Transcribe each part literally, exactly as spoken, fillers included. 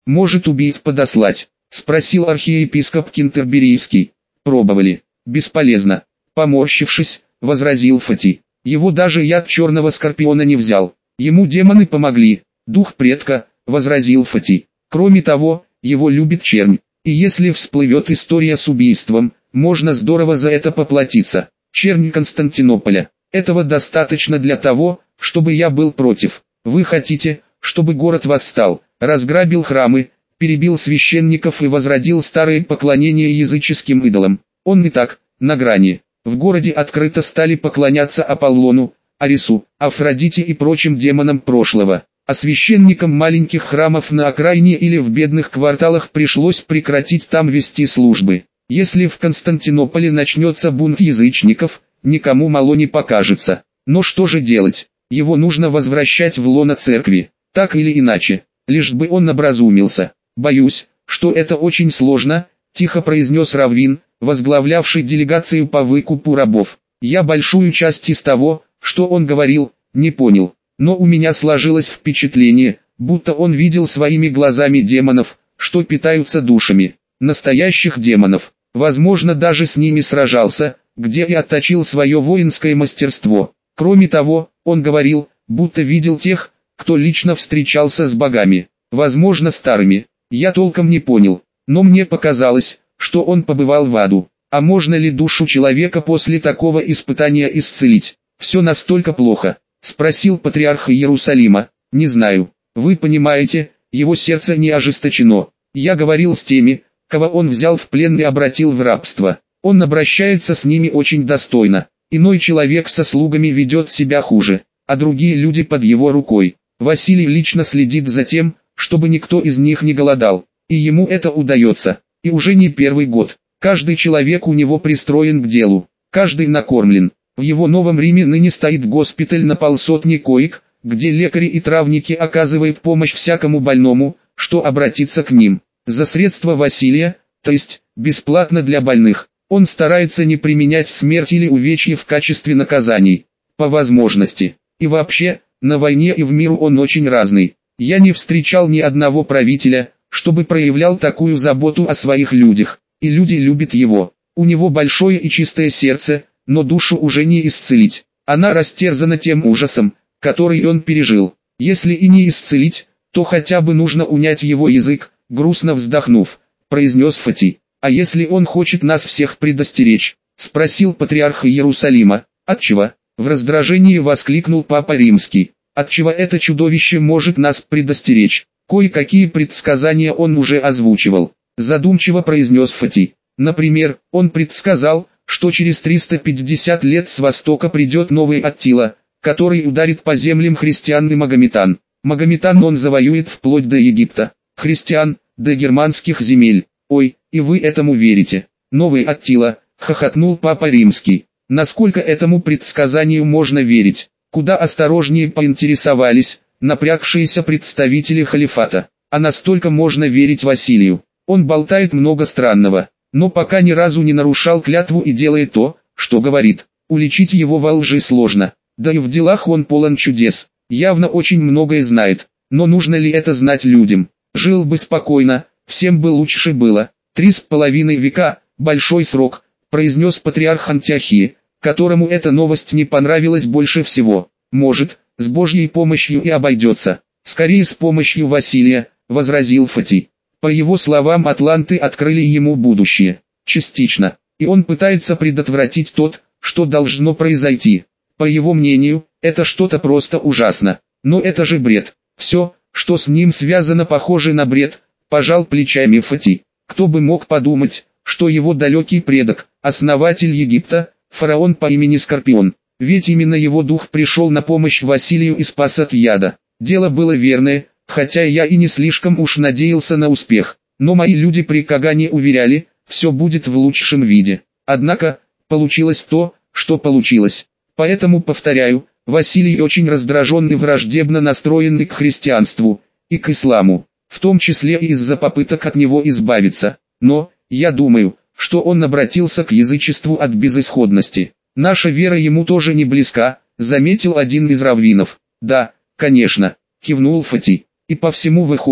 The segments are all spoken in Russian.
Может, убийц подослать? Спросил архиепископ Кентерберийский. Пробовали. Бесполезно. Поморщившись, возразил Фати. Его даже яд черного скорпиона не взял. Ему демоны помогли. Дух предка, возразил Фати. Кроме того, его любит чернь. И если всплывет история с убийством, можно здорово за это поплатиться. Чернь Константинополя. Этого достаточно для того, чтобы я был против. Вы хотите, чтобы город восстал, разграбил храмы, перебил священников и возродил старые поклонения языческим идолам. Он и так, на грани. В городе открыто стали поклоняться Аполлону, Арису, Афродите и прочим демонам прошлого. А священникам маленьких храмов на окраине или в бедных кварталах пришлось прекратить там вести службы. Если в Константинополе начнется бунт язычников, никому мало не покажется. Но что же делать? Его нужно возвращать в лоно церкви, так или иначе, лишь бы он образумился. Боюсь, что это очень сложно, тихо произнес раввин, возглавлявший делегацию по выкупу рабов. Я большую часть из того, что он говорил, не понял, но у меня сложилось впечатление, будто он видел своими глазами демонов, что питаются душами, настоящих демонов, возможно даже с ними сражался, где и отточил свое воинское мастерство. Кроме того, он говорил, будто видел тех, кто лично встречался с богами, возможно старыми, я толком не понял, но мне показалось, что он побывал в аду. А можно ли душу человека после такого испытания исцелить? Все настолько плохо, спросил патриарх Иерусалима. Не знаю, вы понимаете, его сердце не ожесточено. Я говорил с теми, кого он взял в плен и обратил в рабство. Он обращается с ними очень достойно. Иной человек со слугами ведет себя хуже, а другие люди под его рукой. Василий лично следит за тем, чтобы никто из них не голодал, и ему это удается, и уже не первый год. Каждый человек у него пристроен к делу, каждый накормлен. В его Новом Риме ныне стоит госпиталь на полсотни коек, где лекари и травники оказывают помощь всякому больному, что обратится к ним. За средства Василия, то есть, бесплатно для больных. Он старается не применять смерть или увечья в качестве наказаний, по возможности. И вообще, на войне и в миру он очень разный. Я не встречал ни одного правителя, чтобы проявлял такую заботу о своих людях, и люди любят его. У него большое и чистое сердце, но душу уже не исцелить. Она растерзана тем ужасом, который он пережил. Если и не исцелить, то хотя бы нужно унять его язык, грустно вздохнув, произнес Фати. А если он хочет нас всех предостеречь? Спросил патриарх Иерусалима. Отчего? В раздражении воскликнул Папа Римский. Отчего это чудовище может нас предостеречь? Кое-какие предсказания он уже озвучивал. Задумчиво произнес Фати. Например, он предсказал, что через триста пятьдесят лет с востока придет новый Аттила, который ударит по землям христиан и магометан. Магометан он завоюет вплоть до Египта, христиан – до германских земель. Ой, и вы этому верите? Новый Аттила, хохотнул Папа Римский. Насколько этому предсказанию можно верить? Куда осторожнее поинтересовались напрягшиеся представители халифата. А настолько можно верить Василию. Он болтает много странного, но пока ни разу не нарушал клятву и делает то, что говорит. Уличить его во лжи сложно, да и в делах он полон чудес. Явно очень многое знает, но нужно ли это знать людям? Жил бы спокойно, всем бы лучше было. Три с половиной века, большой срок, произнес патриарх Антиохии, которому эта новость не понравилась больше всего. Может, с Божьей помощью и обойдется. Скорее с помощью Василия, возразил Фати. По его словам, атланты открыли ему будущее. Частично. И он пытается предотвратить тот, что должно произойти. По его мнению, это что-то просто ужасно. Но это же бред. Все, что с ним связано, похоже на бред, пожал плечами Фати. Кто бы мог подумать, что его далекий предок, основатель Египта, фараон по имени Скорпион. Ведь именно его дух пришел на помощь Василию и спас от яда. Дело было верное, хотя я и не слишком уж надеялся на успех. Но мои люди при Кагане уверяли, все будет в лучшем виде. Однако, получилось то, что получилось. Поэтому повторяю, Василий очень раздражен и враждебно настроен к христианству, и к исламу, в том числе и из-за попыток от него избавиться. Но, я думаю, что он обратился к язычеству от безысходности. Наша вера ему тоже не близка, заметил один из раввинов. Да, конечно, кивнул Фати. И по всему выходит,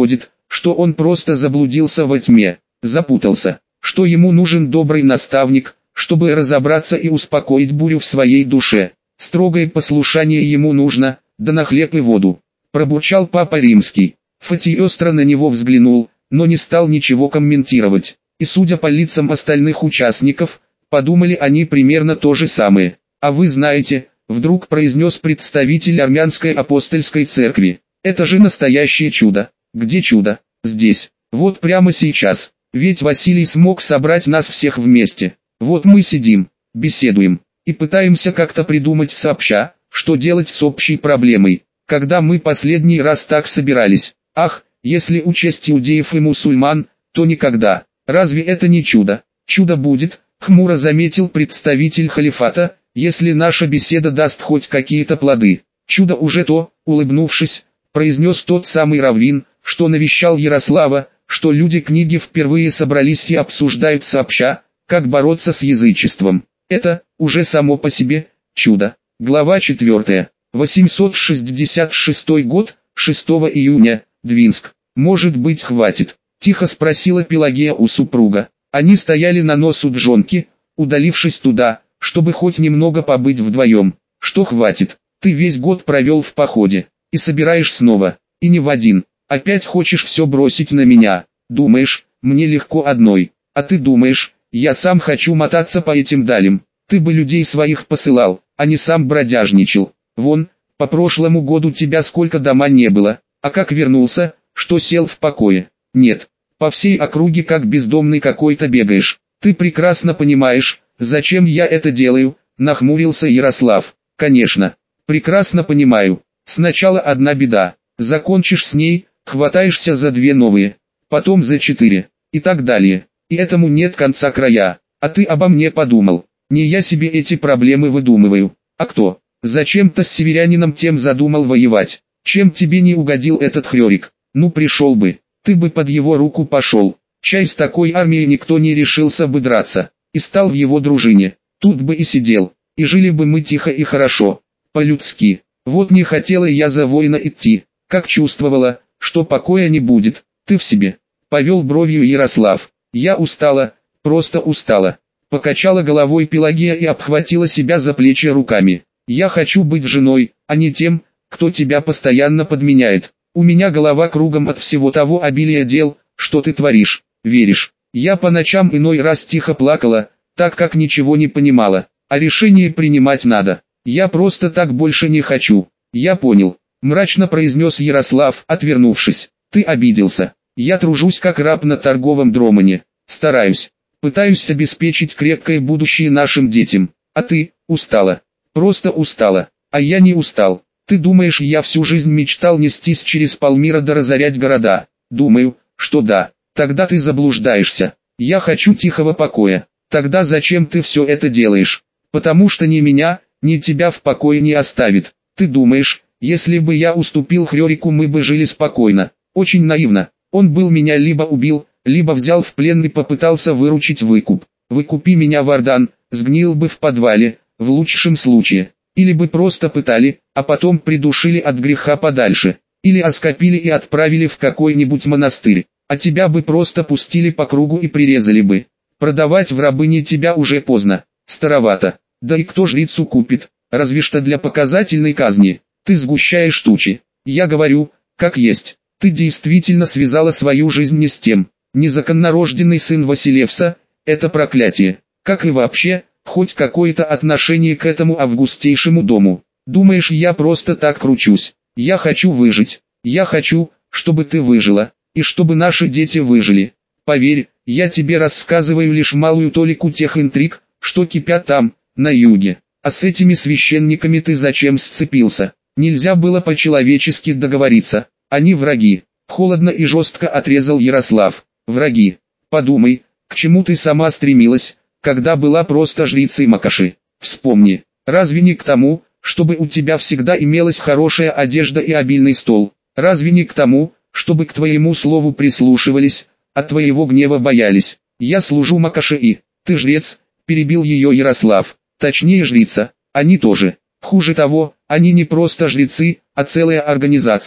что он просто заблудился во тьме, запутался, что ему нужен добрый наставник, чтобы разобраться и успокоить бурю в своей душе. Строгое послушание ему нужно, да на хлеб и воду. Пробурчал Папа Римский. Фати остро на него взглянул, но не стал ничего комментировать. И судя по лицам остальных участников, подумали они примерно то же самое. «А вы знаете», — вдруг произнес представитель армянской апостольской церкви, «это же настоящее чудо». «Где чудо?» «Здесь. Вот прямо сейчас. Ведь Василий смог собрать нас всех вместе. Вот мы сидим, беседуем, и пытаемся как-то придумать сообща, что делать с общей проблемой. Когда мы последний раз так собирались? Ах, если учесть иудеев и мусульман, то никогда. Разве это не чудо?» «Чудо будет», — хмуро заметил представитель халифата, «если наша беседа даст хоть какие-то плоды». «Чудо уже то», — улыбнувшись, произнес тот самый раввин, что навещал Ярослава, что люди книги впервые собрались и обсуждают сообща, как бороться с язычеством. Это, уже само по себе, чудо. Глава четвертая. восемьсот шестьдесят шестой год, шестого июня, Двинск. «Может быть, хватит?» — тихо спросила Пелагея у супруга. Они стояли на носу Джонки, удалившись туда, чтобы хоть немного побыть вдвоем. «Что хватит? Ты весь год провел в походе, и собираешь снова, и не в один. Опять хочешь все бросить на меня? Думаешь, мне легко одной? А ты думаешь, я сам хочу мотаться по этим далям? Ты бы людей своих посылал, а не сам бродяжничал. Вон, по прошлому году тебя сколько дома не было, а как вернулся, что сел в покое? Нет, по всей округе как бездомный какой-то бегаешь. Ты прекрасно понимаешь, зачем я это делаю?» — нахмурился Ярослав. «Конечно, прекрасно понимаю. Сначала одна беда, закончишь с ней, хватаешься за две новые, потом за четыре, и так далее. И этому нет конца края. А ты обо мне подумал? Не я себе эти проблемы выдумываю. А кто? Зачем-то с северянином тем задумал воевать. Чем тебе не угодил этот хрёрик? Ну пришел бы, ты бы под его руку пошел. Чай с такой армией никто не решился бы драться. И стал в его дружине. Тут бы и сидел. И жили бы мы тихо и хорошо. По-людски. Вот не хотела я за воина идти, как чувствовала, что покоя не будет. Ты в себе. Повел бровью Ярослав. Я устала, просто устала. Покачала головой Пелагея и обхватила себя за плечи руками. Я хочу быть женой, а не тем, кто тебя постоянно подменяет. У меня голова кругом от всего того обилия дел, что ты творишь. Веришь? Я по ночам иной раз тихо плакала, так как ничего не понимала. А решение принимать надо. Я просто так больше не хочу. Я понял. Мрачно произнес Ярослав, отвернувшись. Ты обиделся. Я тружусь как раб на торговом дромане. Стараюсь. Пытаюсь обеспечить крепкое будущее нашим детям. А ты, устала. Просто устала. А я не устал. Ты думаешь, я всю жизнь мечтал нестись через полмира да разорять города? Думаю, что да. Тогда ты заблуждаешься. Я хочу тихого покоя. Тогда зачем ты все это делаешь? Потому что ни меня, ни тебя в покое не оставит. Ты думаешь, если бы я уступил Хрёрику, мы бы жили спокойно? Очень наивно. Он был меня либо убил, либо взял в плен и попытался выручить выкуп. Выкупи меня, Вардан, сгнил бы в подвале, в лучшем случае. Или бы просто пытали, а потом придушили от греха подальше. Или оскопили и отправили в какой-нибудь монастырь. А тебя бы просто пустили по кругу и прирезали бы. Продавать в рабыни тебя уже поздно, старовато. Да и кто жрицу купит, разве что для показательной казни. Ты сгущаешь тучи. Я говорю, как есть. Ты действительно связала свою жизнь не с тем. Незаконнорожденный сын Василевса – это проклятие. Как и вообще, хоть какое-то отношение к этому августейшему дому. Думаешь, я просто так кручусь? Я хочу выжить. Я хочу, чтобы ты выжила, и чтобы наши дети выжили. Поверь, я тебе рассказываю лишь малую толику тех интриг, что кипят там, на юге. А с этими священниками ты зачем сцепился? Нельзя было по-человечески договориться. Они враги. Холодно и жестко отрезал Ярослав. Враги. Подумай, к чему ты сама стремилась, когда была просто жрицей Макоши. Вспомни, разве не к тому, чтобы у тебя всегда имелась хорошая одежда и обильный стол? Разве не к тому, чтобы к твоему слову прислушивались, а твоего гнева боялись? Я служу Макоши и... Ты жрец, перебил ее Ярослав. Точнее жрица, они тоже. Хуже того, они не просто жрецы, а целая организация,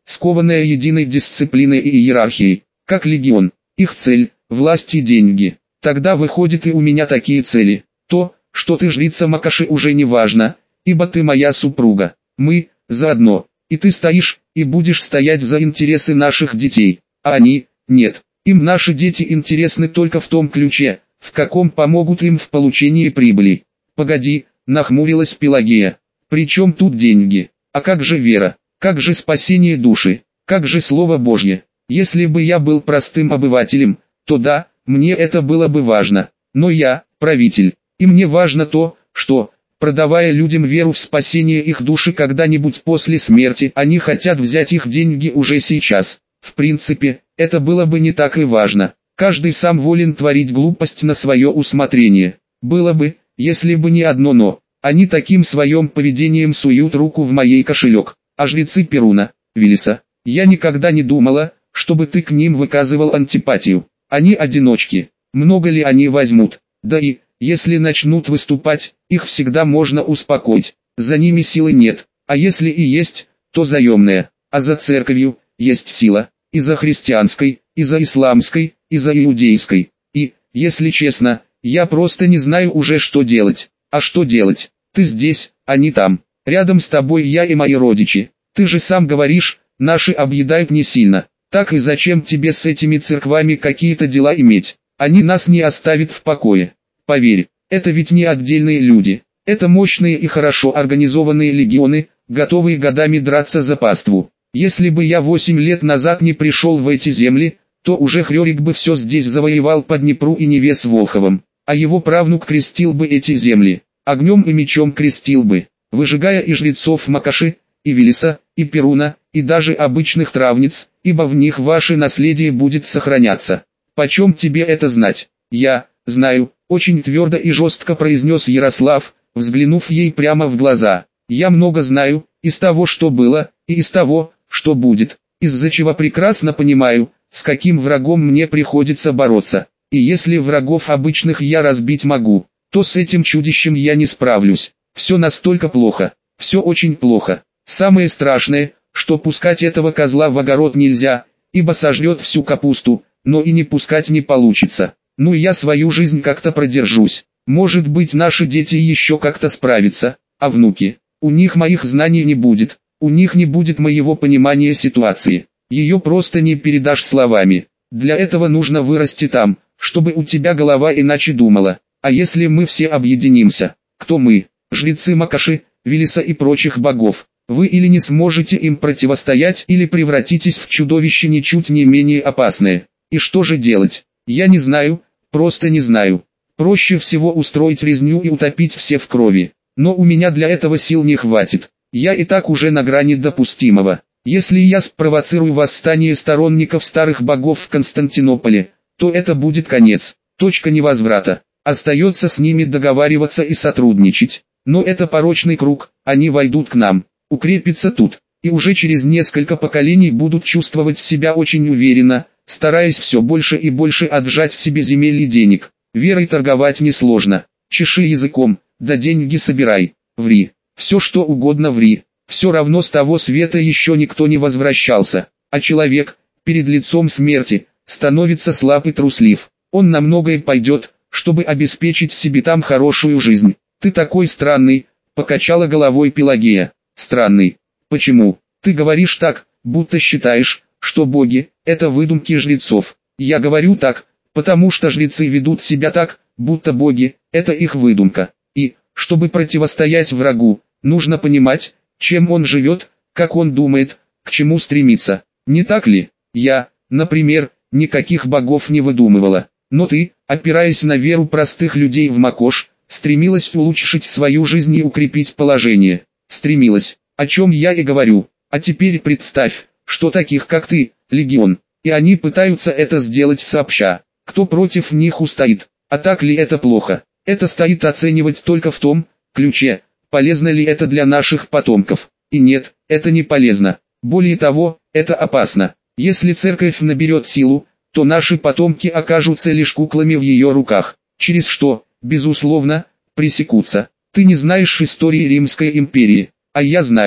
скованная единой дисциплиной и иерархией, как легион. Их цель – власть и деньги. Тогда выходит и у меня такие цели. То, что ты жрица Макоши, уже не важно, ибо ты моя супруга. Мы – заодно. И ты стоишь, и будешь стоять за интересы наших детей. А они – нет. Им наши дети интересны только в том ключе, в каком помогут им в получении прибыли. Погоди, нахмурилась Пелагея. При чем тут деньги? А как же вера? Как же спасение души? Как же Слово Божье? Если бы я был простым обывателем, то да, мне это было бы важно. Но я – правитель, и мне важно то, что, продавая людям веру в спасение их души когда-нибудь после смерти, они хотят взять их деньги уже сейчас. В принципе, это было бы не так и важно. Каждый сам волен творить глупость на свое усмотрение. Было бы, если бы не одно «но». Они таким своим поведением суют руку в моей кошелек. А жрецы Перуна, Виллиса, я никогда не думала, чтобы ты к ним выказывал антипатию. Они одиночки. Много ли они возьмут? Да и, если начнут выступать, их всегда можно успокоить. За ними силы нет. А если и есть, то заемная. А за церковью есть сила. И за христианской, и за исламской, и за иудейской. И, если честно, я просто не знаю уже, что делать. А что делать? Ты здесь, они там. Рядом с тобой я и мои родичи. Ты же сам говоришь, наши объедают не сильно. Так и зачем тебе с этими церквами какие-то дела иметь? Они нас не оставят в покое. Поверь, это ведь не отдельные люди. Это мощные и хорошо организованные легионы, готовые годами драться за паству. Если бы я восемь лет назад не пришел в эти земли, то уже Хрёрик бы все здесь завоевал по Днепру и Неве с Волховым, а его правнук крестил бы эти земли, огнем и мечом крестил бы, выжигая и жрецов Макоши, и Виллиса, и Перуна, и даже обычных травниц, ибо в них ваше наследие будет сохраняться. Почем тебе это знать? Я знаю, очень твердо и жестко произнес Ярослав, взглянув ей прямо в глаза. Я много знаю, из того, что было, и из того, что будет, из-за чего прекрасно понимаю, с каким врагом мне приходится бороться. И если врагов обычных я разбить могу, то с этим чудищем я не справлюсь. Все настолько плохо, все очень плохо. Самое страшное, что пускать этого козла в огород нельзя, ибо сожрет всю капусту, но и не пускать не получится. Ну я свою жизнь как-то продержусь. Может быть, наши дети еще как-то справятся, а внуки? У них моих знаний не будет, у них не будет моего понимания ситуации. Ее просто не передашь словами. Для этого нужно вырасти там, чтобы у тебя голова иначе думала. А если мы все объединимся? Кто мы? Жрецы Макоши, Виллиса и прочих богов. Вы или не сможете им противостоять, или превратитесь в чудовище ничуть не менее опасное. И что же делать? Я не знаю, просто не знаю. Проще всего устроить резню и утопить все в крови. Но у меня для этого сил не хватит. Я и так уже на грани допустимого. Если я спровоцирую восстание сторонников старых богов в Константинополе, то это будет конец, точка невозврата. Остается с ними договариваться и сотрудничать. Но это порочный круг, они войдут к нам, укрепятся тут, и уже через несколько поколений будут чувствовать себя очень уверенно, стараясь все больше и больше отжать себе земель и денег. Верой торговать несложно. Чеши языком, да деньги собирай, ври, все что угодно ври, все равно с того света еще никто не возвращался, а человек, перед лицом смерти, становится слаб и труслив, он на многое пойдет, чтобы обеспечить себе там хорошую жизнь. Ты такой странный, покачала головой Пелагея. Странный, почему? Ты говоришь так, будто считаешь, что боги – это выдумки жрецов. Я говорю так, потому что жрецы ведут себя так, будто боги – это их выдумка. И, чтобы противостоять врагу, нужно понимать, чем он живет, как он думает, к чему стремится. Не так ли? Я, например, никаких богов не выдумывала. Но ты, опираясь на веру простых людей в Макош, стремилась улучшить свою жизнь и укрепить положение. Стремилась, о чем я и говорю. А теперь представь, что таких как ты, легион, и они пытаются это сделать сообща. Кто против них устоит? А так ли это плохо? Это стоит оценивать только в том ключе, полезно ли это для наших потомков. И нет, это не полезно. Более того, это опасно. Если церковь наберет силу, то наши потомки окажутся лишь куклами в ее руках, через что, безусловно, пресекутся. Ты не знаешь истории Римской империи, а я знаю.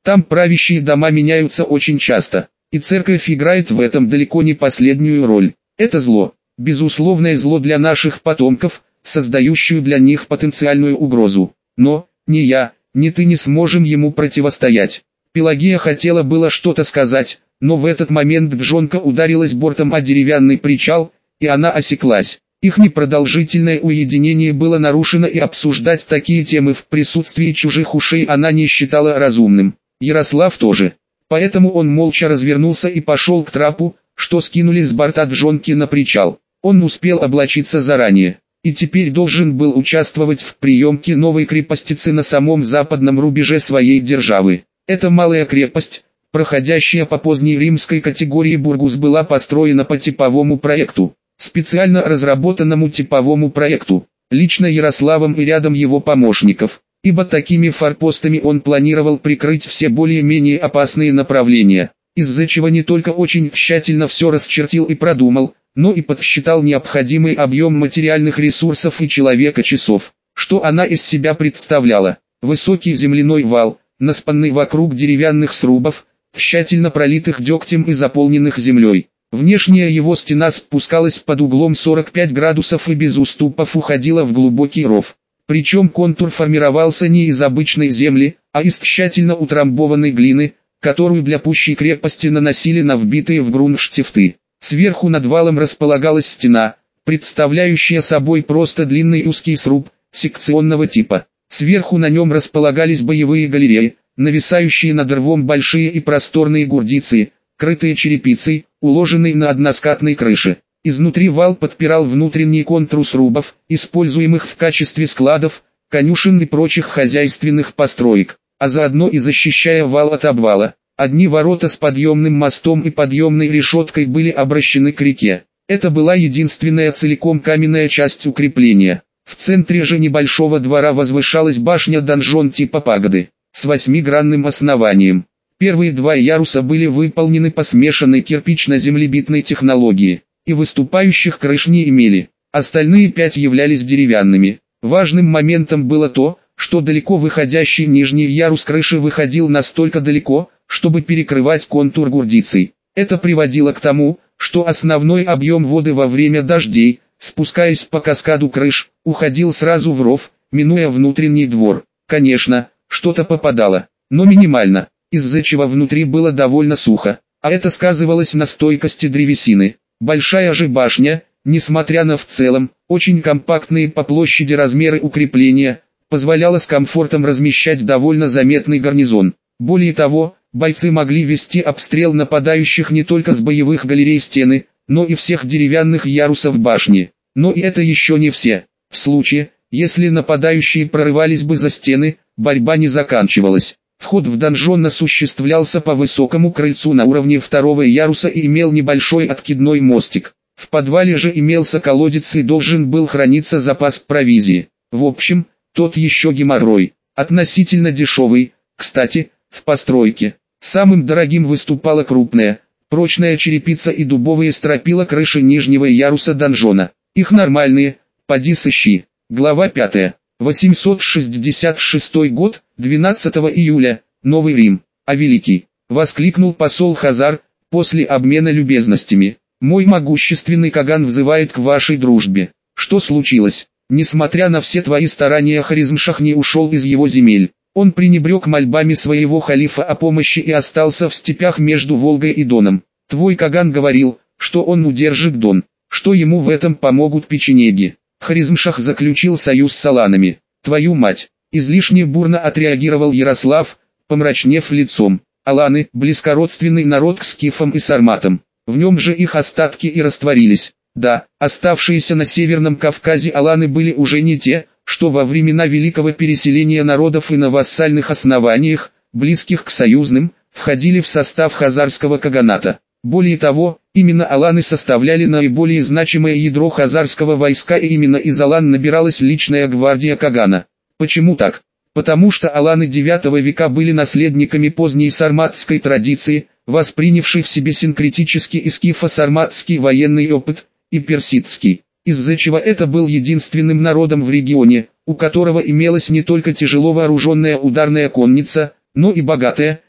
Там правящие дома меняются очень часто, и церковь играет в этом далеко не последнюю роль. Это зло, безусловное зло для наших потомков, создающую для них потенциальную угрозу. Но, ни я, ни ты не сможем ему противостоять. Пелагея хотела было что-то сказать, но в этот момент Джонка ударилась бортом о деревянный причал, и она осеклась. Их непродолжительное уединение было нарушено, и обсуждать такие темы в присутствии чужих ушей она не считала разумным. Ярослав тоже. Поэтому он молча развернулся и пошел к трапу, что скинули с борта Джонки на причал. Он успел облачиться заранее, и теперь должен был участвовать в приемке новой крепостицы на самом западном рубеже своей державы. Эта малая крепость, проходящая по поздней римской категории Бургус, была построена по типовому проекту, специально разработанному типовому проекту, лично Ярославом и рядом его помощников, ибо такими форпостами он планировал прикрыть все более-менее опасные направления, из-за чего не только очень тщательно все расчертил и продумал, но и подсчитал необходимый объем материальных ресурсов и человека-часов. Что она из себя представляла? Высокий земляной вал, наспанный вокруг деревянных срубов, тщательно пролитых дегтем и заполненных землей. Внешняя его стена спускалась под углом сорок пять градусов и без уступов уходила в глубокий ров. Причем контур формировался не из обычной земли, а из тщательно утрамбованной глины, которую для пущей крепости наносили на вбитые в грунт штифты. Сверху над валом располагалась стена, представляющая собой просто длинный узкий сруб, секционного типа. Сверху на нем располагались боевые галереи, нависающие над рвом большие и просторные гурдицы, крытые черепицей, уложенные на односкатной крыше. Изнутри вал подпирал внутренний контур срубов, используемых в качестве складов, конюшен и прочих хозяйственных построек, а заодно и защищая вал от обвала. Одни ворота с подъемным мостом и подъемной решеткой были обращены к реке. Это была единственная целиком каменная часть укрепления. В центре же небольшого двора возвышалась башня-донжон типа пагоды, с восьмигранным основанием. Первые два яруса были выполнены по смешанной кирпично-землебитной технологии, и выступающих крыш не имели. Остальные пять являлись деревянными. Важным моментом было то, что далеко выходящий нижний ярус крыши выходил настолько далеко, чтобы перекрывать контур гурдицей. Это приводило к тому, что основной объем воды во время дождей, спускаясь по каскаду крыш, уходил сразу в ров, минуя внутренний двор. Конечно, что-то попадало, но минимально, из-за чего внутри было довольно сухо, а это сказывалось на стойкости древесины. Большая же башня, несмотря на в целом очень компактные по площади размеры укрепления, позволяла с комфортом размещать довольно заметный гарнизон. Более того, бойцы могли вести обстрел нападающих не только с боевых галерей стены, но и всех деревянных ярусов башни. Но и это еще не все. В случае, если нападающие прорывались бы за стены, борьба не заканчивалась. Вход в донжон осуществлялся по высокому крыльцу на уровне второго яруса и имел небольшой откидной мостик. В подвале же имелся колодец и должен был храниться запас провизии. В общем, тот еще геморрой. Относительно дешевый, кстати, в постройке. Самым дорогим выступала крупная, прочная черепица и дубовые стропила крыши нижнего яруса донжона. Их нормальные, поди сыщи. Глава пятая. восемьсот шестьдесят шестой год, двенадцатого июля, Новый Рим. А великий, воскликнул посол Хазар, после обмена любезностями. Мой могущественный Каган взывает к вашей дружбе. Что случилось? Несмотря на все твои старания, Хорезмшах не ушел из его земель. Он пренебрег мольбами своего халифа о помощи и остался в степях между Волгой и Доном. Твой Каган говорил, что он удержит Дон, что ему в этом помогут печенеги. Хорезмшах заключил союз с аланами. Твою мать! Излишне бурно отреагировал Ярослав, помрачнев лицом. Аланы – близкородственный народ к скифам и сарматам. В нем же их остатки и растворились. Да, оставшиеся на Северном Кавказе аланы были уже не те, что во времена великого переселения народов и на вассальных основаниях, близких к союзным, входили в состав хазарского каганата. Более того, именно аланы составляли наиболее значимое ядро хазарского войска, и именно из алан набиралась личная гвардия Кагана. Почему так? Потому что аланы девятого века были наследниками поздней сарматской традиции, воспринявшей в себе синкретический и скифо-сарматский военный опыт, и персидский, из-за чего это был единственным народом в регионе, у которого имелась не только тяжело вооруженная ударная конница, но и богатая,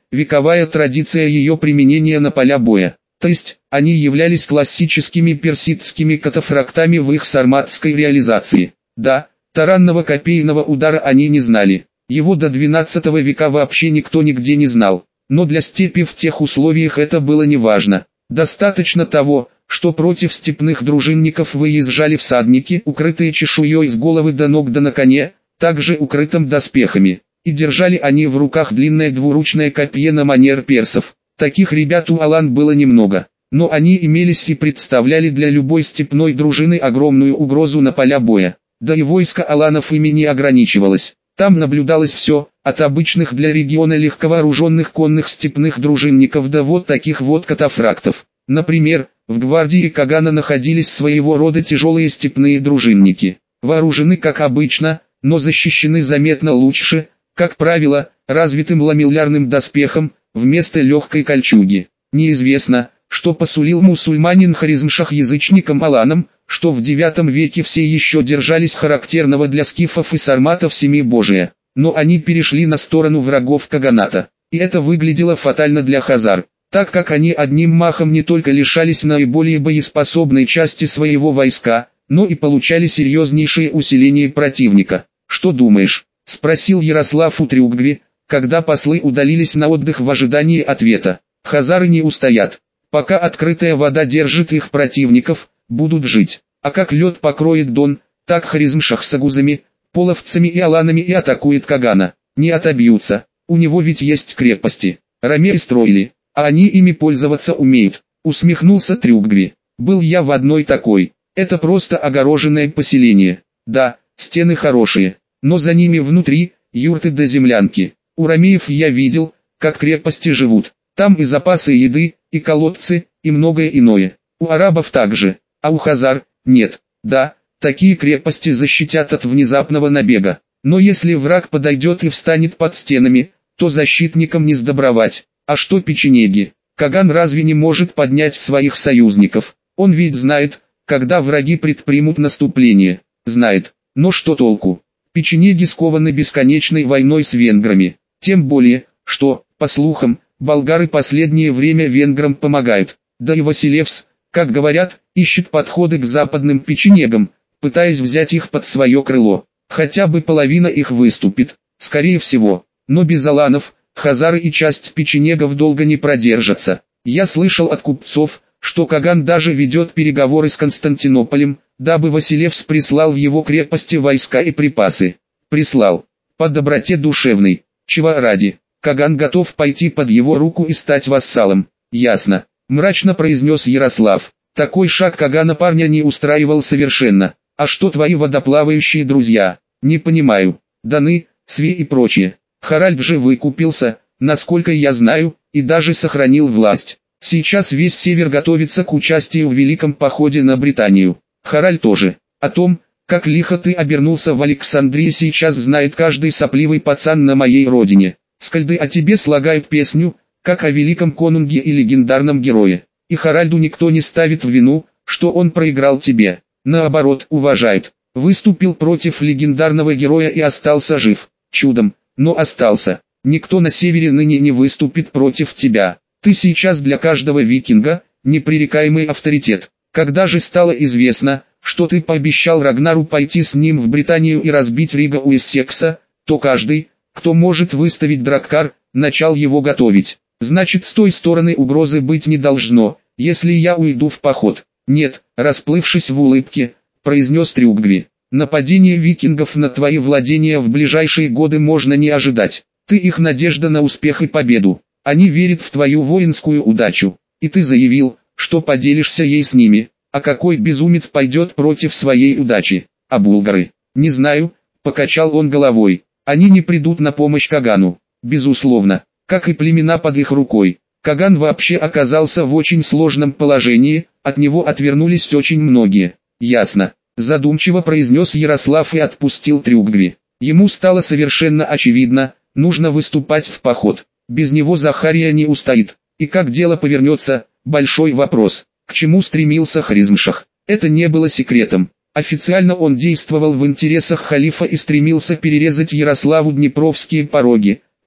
вековая традиция ее применения на поля боя. То есть, они являлись классическими персидскими катафрактами в их сарматской реализации. Да, таранного копейного удара они не знали. Его до двенадцатого века вообще никто нигде не знал. Но для степи в тех условиях это было неважно. Достаточно того, что против степных дружинников выезжали всадники, укрытые чешуей с головы до ног да на коне, также укрытым доспехами. И держали они в руках длинное двуручное копье на манер персов. Таких ребят у алан было немного, но они имелись и представляли для любой степной дружины огромную угрозу на поля боя. Да и войско аланов ими не ограничивалось. Там наблюдалось все, от обычных для региона легковооруженных конных степных дружинников до вот таких вот катафрактов. Например, в гвардии Кагана находились своего рода тяжелые степные дружинники. Вооружены как обычно, но защищены заметно лучше, как правило, развитым ламеллярным доспехом, вместо легкой кольчуги. Неизвестно, что посулил мусульманин Хорезмшах язычникам аланам, что в девятом веке все еще держались характерного для скифов и сарматов семибожия. Но они перешли на сторону врагов Каганата. И это выглядело фатально для хазар, так как они одним махом не только лишались наиболее боеспособной части своего войска, но и получали серьезнейшее усиление противника. «Что думаешь?» – спросил Ярослав у Трюгви, когда послы удалились на отдых в ожидании ответа. «Хазары не устоят. Пока открытая вода держит их противников, будут жить. А как лед покроет Дон, так Хорезмшах с агузами, половцами и аланами и атакует Кагана. Не отобьются. У него ведь есть крепости. Ромеи строили, а они ими пользоваться умеют», — усмехнулся Трюгви. «Был я в одной такой. Это просто огороженное поселение. Да, стены хорошие, но за ними внутри юрты да землянки. У ромеев я видел, как крепости живут. Там и запасы еды, и колодцы, и многое иное. У арабов также, а у хазар нет. Да, такие крепости защитят от внезапного набега. Но если враг подойдет и встанет под стенами, то защитникам не сдобровать. А что печенеги? Каган разве не может поднять своих союзников? Он ведь знает, когда враги предпримут наступление. Знает. Но что толку? Печенеги скованы бесконечной войной с венграми. Тем более, что, по слухам, болгары последнее время венграм помогают. Да и Василевс, как говорят, ищет подходы к западным печенегам, пытаясь взять их под свое крыло. Хотя бы половина их выступит, скорее всего. Но без аланов, хазары и часть печенегов долго не продержатся. Я слышал от купцов, что Каган даже ведет переговоры с Константинополем, дабы Василевс прислал в его крепости войска и припасы. Прислал. По доброте душевной. Чего ради? Каган готов пойти под его руку и стать вассалом. Ясно. Мрачно произнес Ярослав. Такой шаг Кагана парня не устраивал совершенно. А что твои водоплавающие друзья? Не понимаю. Даны, Сви и прочее. Харальд же выкупился, насколько я знаю, и даже сохранил власть. Сейчас весь север готовится к участию в великом походе на Британию. Харальд тоже. О том, как лихо ты обернулся в Александрии, сейчас знает каждый сопливый пацан на моей родине. Скальды о тебе слагают песню, как о великом конунге и легендарном герое. И Харальду никто не ставит в вину, что он проиграл тебе. Наоборот, уважают. Выступил против легендарного героя и остался жив. Чудом, но остался. Никто на севере ныне не выступит против тебя. Ты сейчас для каждого викинга непререкаемый авторитет. Когда же стало известно, что ты пообещал Рагнару пойти с ним в Британию и разбить Рига Уэссекса, то каждый, кто может выставить драккар, начал его готовить. Значит, с той стороны угрозы быть не должно, если я уйду в поход. Нет, расплывшись в улыбке, произнес Трюгви. Нападение викингов на твои владения в ближайшие годы можно не ожидать. Ты их надежда на успех и победу. Они верят в твою воинскую удачу. И ты заявил, что поделишься ей с ними. А какой безумец пойдет против своей удачи? А булгары? Не знаю, покачал он головой. Они не придут на помощь Кагану. Безусловно, как и племена под их рукой. Каган вообще оказался в очень сложном положении, от него отвернулись очень многие. Ясно. Задумчиво произнес Ярослав и отпустил Трюгви. Ему стало совершенно очевидно, нужно выступать в поход. Без него Захария не устоит. И как дело повернется, большой вопрос. К чему стремился Хорезмшах? Это не было секретом. Официально он действовал в интересах халифа и стремился перерезать Ярославу днепровские пороги,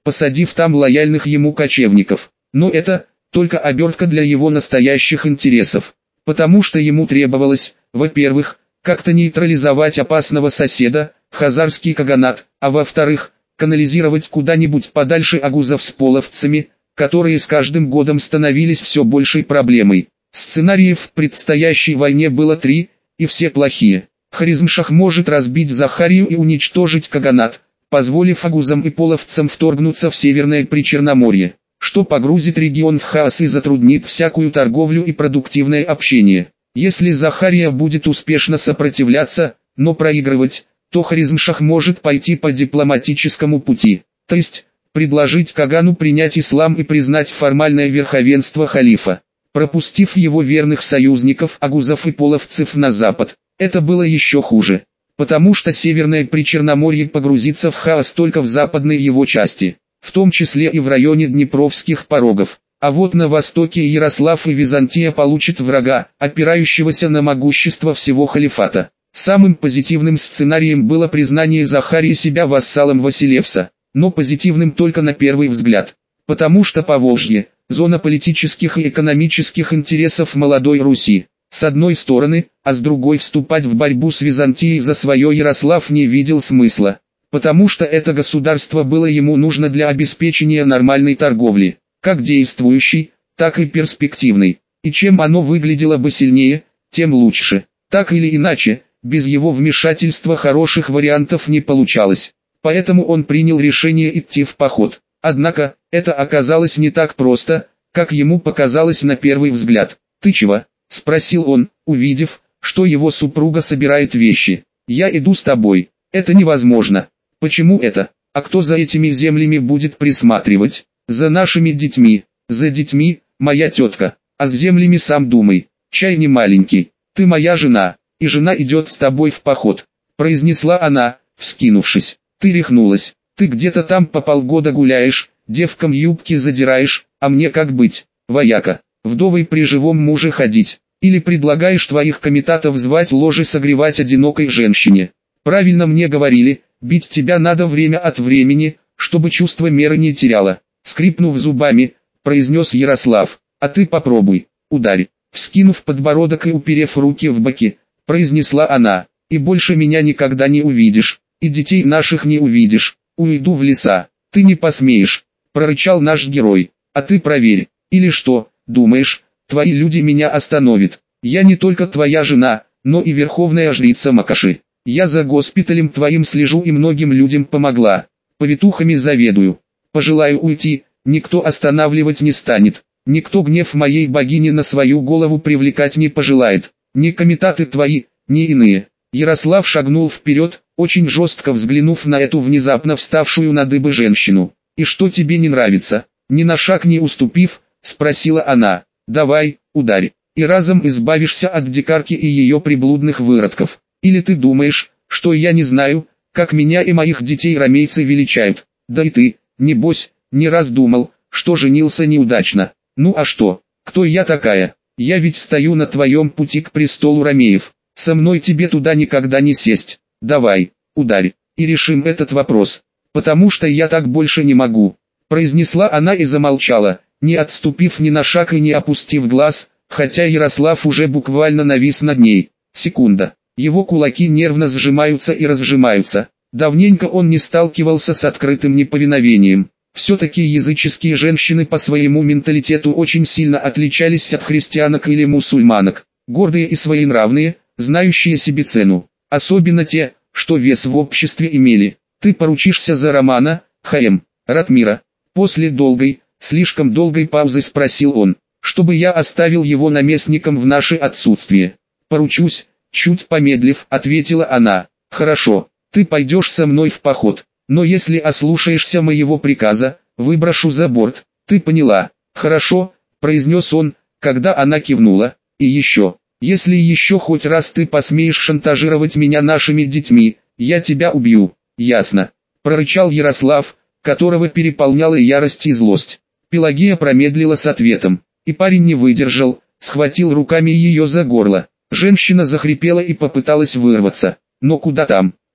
посадив там лояльных ему кочевников. Но это только обертка для его настоящих интересов, потому что ему требовалось, во-первых, как-то нейтрализовать опасного соседа, хазарский каганат, а во-вторых, канализировать куда-нибудь подальше агузов с половцами, которые с каждым годом становились все большей проблемой. Сценариев в предстоящей войне было три, и все плохие. Хорезмшах может разбить Захарию и уничтожить каганат, позволив агузам и половцам вторгнуться в Северное Причерноморье, что погрузит регион в хаос и затруднит всякую торговлю и продуктивное общение. Если Захария будет успешно сопротивляться, но проигрывать, то Хорезмшах может пойти по дипломатическому пути, то есть предложить Кагану принять ислам и признать формальное верховенство халифа, пропустив его верных союзников агузов и половцев на запад. Это было еще хуже, потому что Северное Причерноморье погрузится в хаос только в западной его части, в том числе и в районе Днепровских порогов. А вот на востоке Ярослав и Византия получат врага, опирающегося на могущество всего халифата. Самым позитивным сценарием было признание Захарии себя вассалом Василевса, но позитивным только на первый взгляд, потому что Поволжье – зона политических и экономических интересов молодой Руси, с одной стороны, а с другой вступать в борьбу с Византией за свое Ярослав не видел смысла, потому что это государство было ему нужно для обеспечения нормальной торговли, как действующей, так и перспективной, и чем оно выглядело бы сильнее, тем лучше. Так или иначе, без его вмешательства хороших вариантов не получалось, поэтому он принял решение идти в поход. Однако, это оказалось не так просто, как ему показалось на первый взгляд. «Ты чего?» – спросил он, увидев, что его супруга собирает вещи. «Я иду с тобой». «Это невозможно». «Почему это? А кто за этими землями будет присматривать?» «За нашими детьми». «За детьми, моя тетка. А с землями сам думай. Чай не маленький. Ты моя жена, и жена идет с тобой в поход», – произнесла она, вскинувшись. «Ты рехнулась. Ты где-то там по полгода гуляешь, девкам юбки задираешь, а мне как быть, вояка, вдовой при живом муже ходить? Или предлагаешь твоих комитатов звать ложе согревать одинокой женщине? Правильно мне говорили, бить тебя надо время от времени, чтобы чувство меры не теряло», — скрипнув зубами, произнес Ярослав. «А ты попробуй, ударь», — вскинув подбородок и уперев руки в боки, произнесла она. «И больше меня никогда не увидишь, и детей наших не увидишь. Уйду в леса». «Ты не посмеешь», — прорычал наш герой. «А ты проверь, или что, думаешь, твои люди меня остановят? Я не только твоя жена, но и верховная жрица Макоши. Я за госпиталем твоим слежу и многим людям помогла. Повитухами заведую. Пожелаю уйти, никто останавливать не станет. Никто гнев моей богини на свою голову привлекать не пожелает. Ни комитаты твои, ни иные». Ярослав шагнул вперед, очень жестко взглянув на эту внезапно вставшую на дыбы женщину. «И что тебе не нравится?» Ни на шаг не уступив, спросила она. «Давай, ударь, и разом избавишься от дикарки и ее приблудных выродков. Или ты думаешь, что я не знаю, как меня и моих детей ромейцы величают? Да и ты, небось, не раз думал, что женился неудачно. Ну а что, кто я такая? Я ведь стою на твоем пути к престолу ромеев. Со мной тебе туда никогда не сесть. Давай, ударь, и решим этот вопрос, потому что я так больше не могу», — произнесла она и замолчала, не отступив ни на шаг и не опустив глаз, хотя Ярослав уже буквально навис над ней. Секунда. Его кулаки нервно сжимаются и разжимаются. Давненько он не сталкивался с открытым неповиновением. Все-таки языческие женщины по своему менталитету очень сильно отличались от христианок или мусульманок. Гордые и своенравные, знающие себе цену. Особенно те, что вес в обществе имели. «Ты поручишься за Романа, Хаем, Ратмира?» После долгой, слишком долгой паузы спросил он. «Чтобы я оставил его наместником в наше отсутствие?» «Поручусь», чуть помедлив, ответила она. «Хорошо, ты пойдешь со мной в поход, но если ослушаешься моего приказа, выброшу за борт, ты поняла?» «Хорошо», произнес он, когда она кивнула. «И еще, если еще хоть раз ты посмеешь шантажировать меня нашими детьми, я тебя убью». «Ясно», прорычал Ярослав, которого переполняла ярость и злость. Пелагея промедлила с ответом, и парень не выдержал, схватил руками ее за горло. Женщина захрипела и попыталась вырваться, но куда там,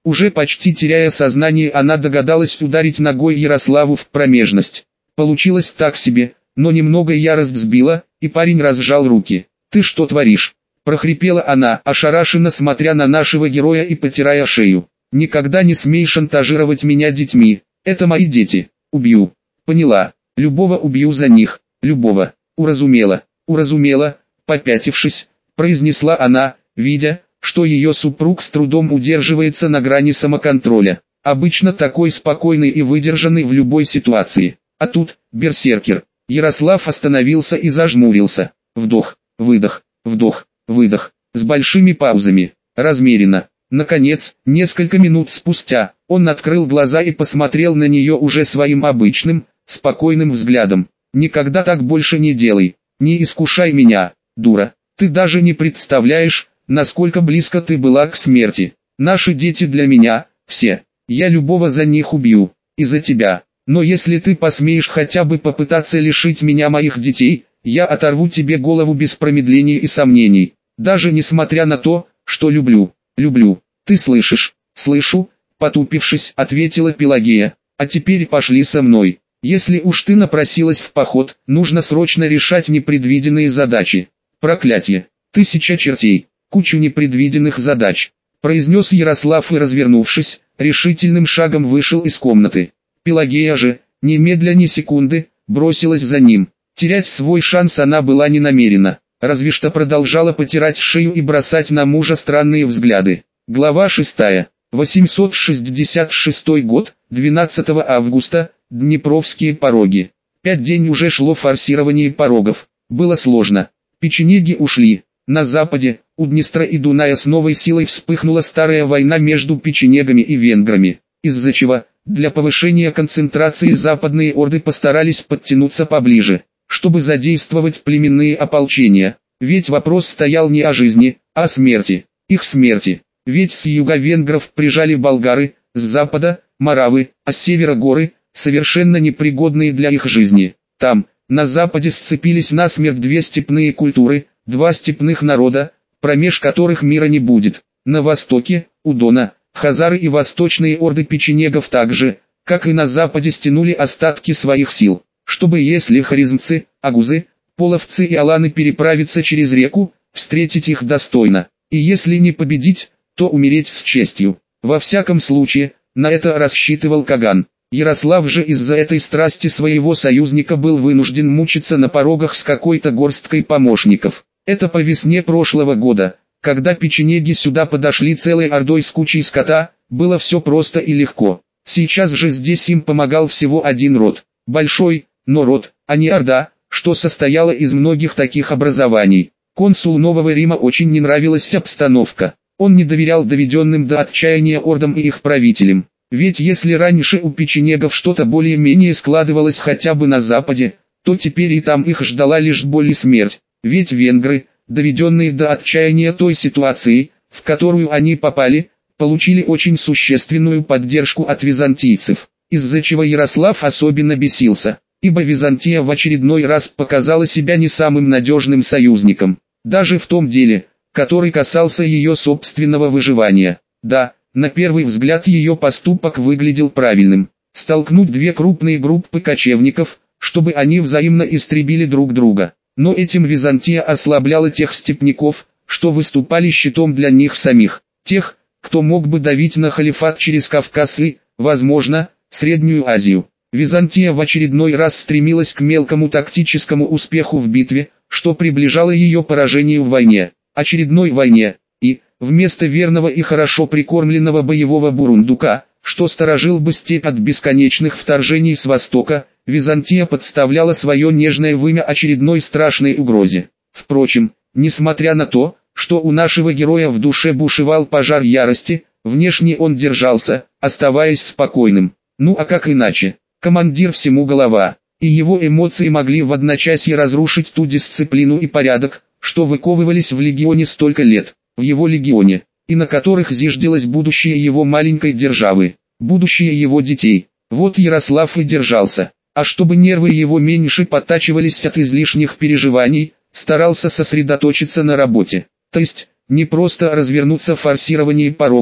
Уже почти теряя сознание, она догадалась ударить ногой Ярославу в промежность. Получилось так себе, но немного ярость сбила, и парень разжал руки. «Ты что творишь?» – прохрипела она, ошарашенно смотря на нашего героя и потирая шею. «Никогда не смей шантажировать меня детьми. Это мои дети. Убью». «Поняла. Любого убью за них. Любого». «Уразумела. Уразумела», – попятившись, произнесла она, видя, что ее супруг с трудом удерживается на грани самоконтроля. Обычно такой спокойный и выдержанный в любой ситуации. А тут, берсеркер. Ярослав остановился и зажмурился. Вдох, выдох, вдох, выдох, с большими паузами, размеренно. Наконец, несколько минут спустя, он открыл глаза и посмотрел на нее уже своим обычным, спокойным взглядом. «Никогда так больше не делай, не искушай меня, дура. Ты даже не представляешь, насколько близко ты была к смерти. Наши дети для меня, все. Я любого за них убью, из-за тебя. Но если ты посмеешь хотя бы попытаться лишить меня моих детей, я оторву тебе голову без промедления и сомнений. Даже несмотря на то, что люблю, люблю. Ты слышишь?» «Слышу», потупившись, ответила Пелагея. «А теперь пошли со мной. Если уж ты напросилась в поход, нужно срочно решать непредвиденные задачи». «Проклятье! Тысяча чертей! Кучу непредвиденных задач!» произнес Ярослав и, развернувшись, решительным шагом вышел из комнаты. Пелагея же, немедля ни секунды, бросилась за ним. Терять свой шанс она была не намерена, разве что продолжала потирать шею и бросать на мужа странные взгляды. Глава шестая. восемьсот шестьдесят шестой год, двенадцатого августа, Днепровские пороги. Пять дней уже шло форсирование порогов. Было сложно. Печенеги ушли. На западе, у Днестра и Дуная с новой силой вспыхнула старая война между печенегами и венграми, из-за чего, для повышения концентрации западные орды постарались подтянуться поближе, чтобы задействовать племенные ополчения. Ведь вопрос стоял не о жизни, а о смерти. Их смерти. Ведь с юга венгров прижали болгары, с запада – моравы, а с севера – горы, совершенно непригодные для их жизни. Там, на западе, сцепились насмерть две степные культуры, два степных народа, промеж которых мира не будет. На востоке, у Дона, хазары и восточные орды печенегов так же, как и на западе, стянули остатки своих сил, чтобы, если хорезмцы, агузы, половцы и аланы переправиться через реку, встретить их достойно, и если не победить, то умереть с честью. Во всяком случае, на это рассчитывал Каган. Ярослав же из-за этой страсти своего союзника был вынужден мучиться на порогах с какой-то горсткой помощников. Это по весне прошлого года, когда печенеги сюда подошли целой ордой с кучей скота, было все просто и легко. Сейчас же здесь им помогал всего один род. Большой, но род, а не орда, что состояла из многих таких образований. Консулу Нового Рима очень не нравилась обстановка. Он не доверял доведенным до отчаяния ордам и их правителям. Ведь если раньше у печенегов что-то более-менее складывалось хотя бы на западе, то теперь и там их ждала лишь боль и смерть. Ведь венгры, доведенные до отчаяния той ситуации, в которую они попали, получили очень существенную поддержку от византийцев, из-за чего Ярослав особенно бесился, ибо Византия в очередной раз показала себя не самым надежным союзником, даже в том деле, который касался ее собственного выживания. Да, на первый взгляд ее поступок выглядел правильным. Столкнуть две крупные группы кочевников, чтобы они взаимно истребили друг друга. Но этим Византия ослабляла тех степняков, что выступали щитом для них самих. Тех, кто мог бы давить на халифат через Кавказ и, возможно, Среднюю Азию. Византия в очередной раз стремилась к мелкому тактическому успеху в битве, что приближало ее поражению в войне. Очередной войне. И, вместо верного и хорошо прикормленного боевого бурундука, что сторожил бы степь от бесконечных вторжений с востока, Византия подставляла свое нежное вымя очередной страшной угрозе. Впрочем, несмотря на то, что у нашего героя в душе бушевал пожар ярости, внешне он держался, оставаясь спокойным. Ну а как иначе? Командир всему голова, и его эмоции могли в одночасье разрушить ту дисциплину и порядок, что выковывались в легионе столько лет, в его легионе, и на которых зиждилось будущее его маленькой державы, будущее его детей. Вот Ярослав и держался, а чтобы нервы его меньше подтачивались от излишних переживаний, старался сосредоточиться на работе. То есть, не просто развернуться в форсировании порогов,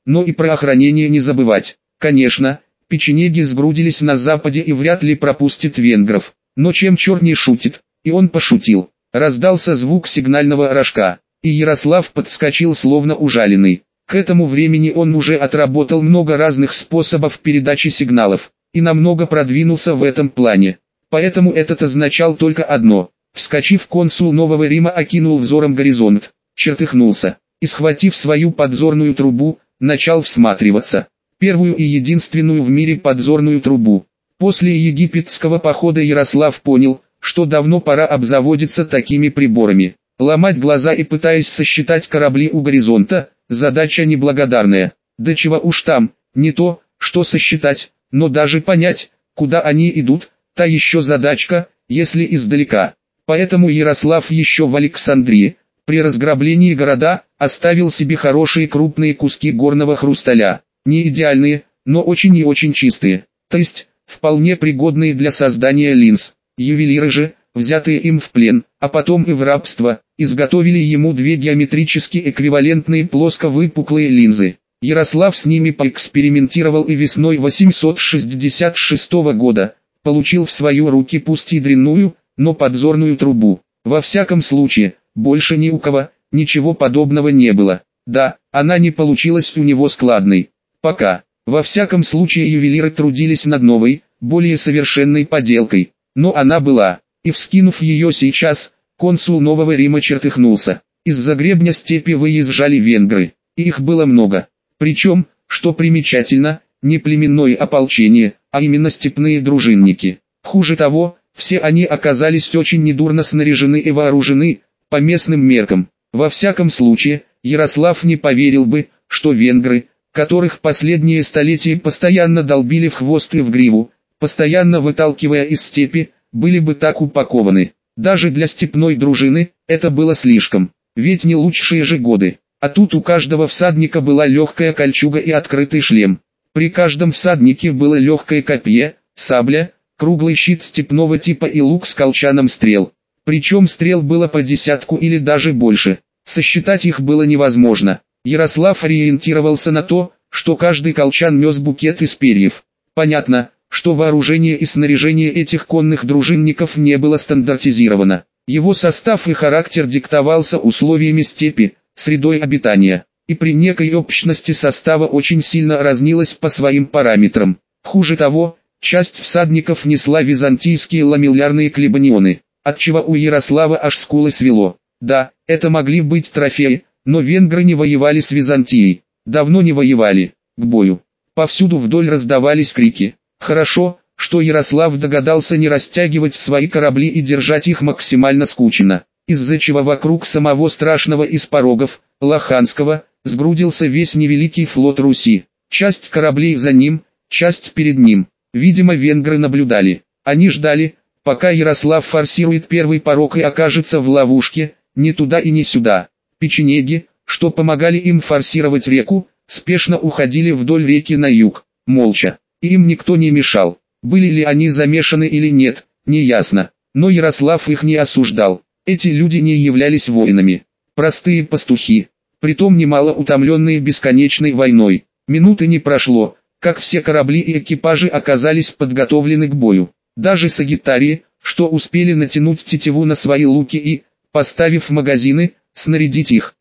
но и про охранение не забывать. Конечно, печенеги сгрудились на западе и вряд ли пропустят венгров, но чем черт не шутит, и он пошутил. Раздался звук сигнального рожка, и Ярослав подскочил словно ужаленный. К этому времени он уже отработал много разных способов передачи сигналов, и намного продвинулся в этом плане. Поэтому это означало только одно. Вскочив, консул Нового Рима окинул взором горизонт, чертыхнулся, и схватив свою подзорную трубу, начал всматриваться. Первую и единственную в мире подзорную трубу. После египетского похода Ярослав понял, что давно пора обзаводиться такими приборами. Ломать глаза и пытаясь сосчитать корабли у горизонта – задача неблагодарная. Да чего уж там, не то, что сосчитать, но даже понять, куда они идут, та еще задачка, если издалека. Поэтому Ярослав еще в Александрии, при разграблении города, оставил себе хорошие крупные куски горного хрусталя. Не идеальные, но очень и очень чистые, то есть, вполне пригодные для создания линз. Ювелиры же, взятые им в плен, а потом и в рабство, изготовили ему две геометрически эквивалентные плоско-выпуклые линзы. Ярослав с ними поэкспериментировал и весной восемьсот шестьдесят шестого года получил в свои руки пусть и дрянную, но подзорную трубу. Во всяком случае, больше ни у кого ничего подобного не было. Да, она не получилась у него складной. Пока. Во всяком случае ювелиры трудились над новой, более совершенной поделкой. Но она была, и вскинув ее сейчас, консул Нового Рима чертыхнулся. Из-за гребня степи выезжали венгры, и их было много. Причем, что примечательно, не племенное ополчение, а именно степные дружинники. Хуже того, все они оказались очень недурно снаряжены и вооружены, по местным меркам. Во всяком случае, Ярослав не поверил бы, что венгры, которых последние столетия постоянно долбили в хвост и в гриву, постоянно выталкивая из степи, были бы так упакованы. Даже для степной дружины это было слишком, ведь не лучшие же годы. А тут у каждого всадника была легкая кольчуга и открытый шлем. При каждом всаднике было легкое копье, сабля, круглый щит степного типа и лук с колчаном стрел. Причем стрел было по десятку или даже больше. Сосчитать их было невозможно. Ярослав ориентировался на то, что каждый колчан нес букет из перьев. Понятно, что вооружение и снаряжение этих конных дружинников не было стандартизировано. Его состав и характер диктовался условиями степи, средой обитания, и при некой общности состава очень сильно разнилось по своим параметрам. Хуже того, часть всадников несла византийские ламеллярные клебанионы, отчего у Ярослава аж скулы свело. Да, это могли быть трофеи, но венгры не воевали с Византией, давно не воевали, к бою. Повсюду вдоль раздавались крики. Хорошо, что Ярослав догадался не растягивать свои корабли и держать их максимально скучно, из-за чего вокруг самого страшного из порогов, Лоханского, сгрудился весь невеликий флот Руси. Часть кораблей за ним, часть перед ним. Видимо, венгры наблюдали. Они ждали, пока Ярослав форсирует первый порог и окажется в ловушке, ни туда и ни сюда. Печенеги, что помогали им форсировать реку, спешно уходили вдоль реки на юг, молча. Им никто не мешал. Были ли они замешаны или нет, неясно. Но Ярослав их не осуждал. Эти люди не являлись воинами. Простые пастухи. Притом немало утомленные бесконечной войной. Минуты не прошло, как все корабли и экипажи оказались подготовлены к бою. Даже сагитарии, что успели натянуть тетиву на свои луки и, поставив магазины, снарядить их.